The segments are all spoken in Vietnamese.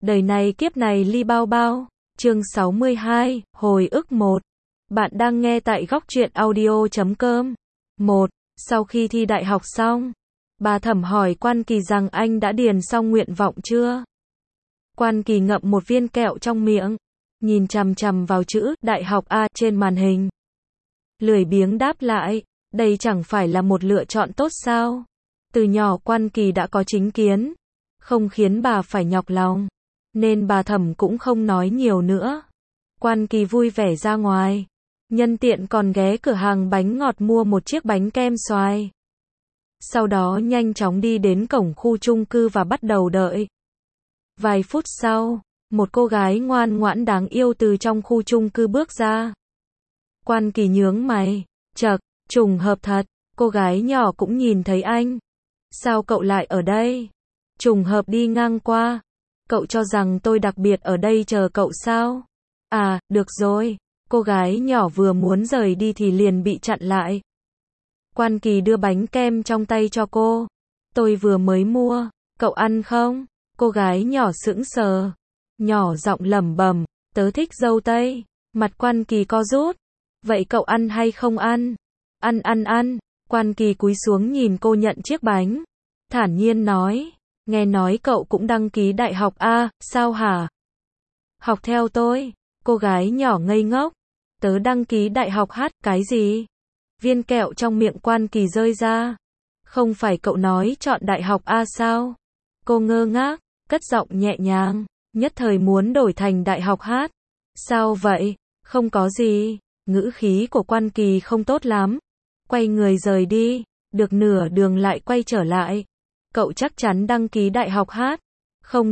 Đời này kiếp này ly bao bao. Chương 62, hồi ức 1. Bạn đang nghe tại góc truyện audio.com. 1. Sau khi thi đại học xong, bà Thẩm hỏi Quan Kỳ rằng anh đã điền xong nguyện vọng chưa? Quan Kỳ ngậm một viên kẹo trong miệng, nhìn chằm chằm vào chữ đại học A trên màn hình. Lười biếng đáp lại, đây chẳng phải là một lựa chọn tốt sao? Từ nhỏ Quan Kỳ đã có chính kiến, không khiến bà phải nhọc lòng, nên bà Thẩm cũng không nói nhiều nữa. Quan Kỳ vui vẻ ra ngoài, nhân tiện còn ghé cửa hàng bánh ngọt mua một chiếc bánh kem xoài. Sau đó nhanh chóng đi đến cổng khu chung cư và bắt đầu đợi. Vài phút sau, một cô gái ngoan ngoãn đáng yêu từ trong khu chung cư bước ra. Quan Kỳ nhướng mày, chậc, trùng hợp thật, cô gái nhỏ cũng nhìn thấy anh. Sao cậu lại ở đây? Trùng hợp đi ngang qua. Cậu cho rằng tôi đặc biệt ở đây chờ cậu sao? À, được rồi. Cô gái nhỏ vừa muốn rời đi thì liền bị chặn lại. Quan Kỳ đưa bánh kem trong tay cho cô. Tôi vừa mới mua, cậu ăn không? Cô gái nhỏ sững sờ, nhỏ giọng lẩm bẩm, tớ thích dâu tây. Mặt Quan Kỳ co rút. Vậy cậu ăn hay không ăn? Ăn. Quan Kỳ cúi xuống nhìn cô nhận chiếc bánh, thản nhiên nói, nghe nói cậu cũng đăng ký đại học A, sao hả? Học theo tôi. Cô gái nhỏ ngây ngốc. Tớ đăng ký đại học H, cái gì? Viên kẹo trong miệng Quan Kỳ rơi ra. Không phải cậu nói chọn đại học A sao? Cô ngơ ngác, cất giọng nhẹ nhàng, nhất thời muốn đổi thành đại học H. Sao vậy? Không có gì. Ngữ khí của Quan Kỳ không tốt lắm. Quay người rời đi, được nửa đường lại quay trở lại. Cậu chắc chắn đăng ký đại học H. Không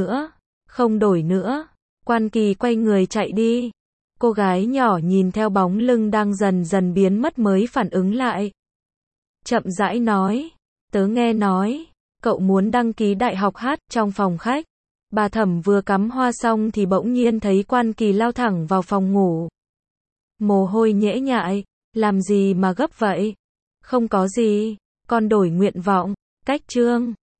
đổi nữa. Quan Kỳ quay người chạy đi. Cô gái nhỏ nhìn theo bóng lưng đang dần dần biến mất mới phản ứng lại. Chậm rãi nói, tớ nghe nói, cậu muốn đăng ký đại học H. Trong phòng khách, bà Thẩm vừa cắm hoa xong thì bỗng nhiên thấy Quan Kỳ lao thẳng vào phòng ngủ. Mồ hôi nhễ nhại, làm gì mà gấp vậy? Không có gì, con đổi nguyện vọng, cách chương.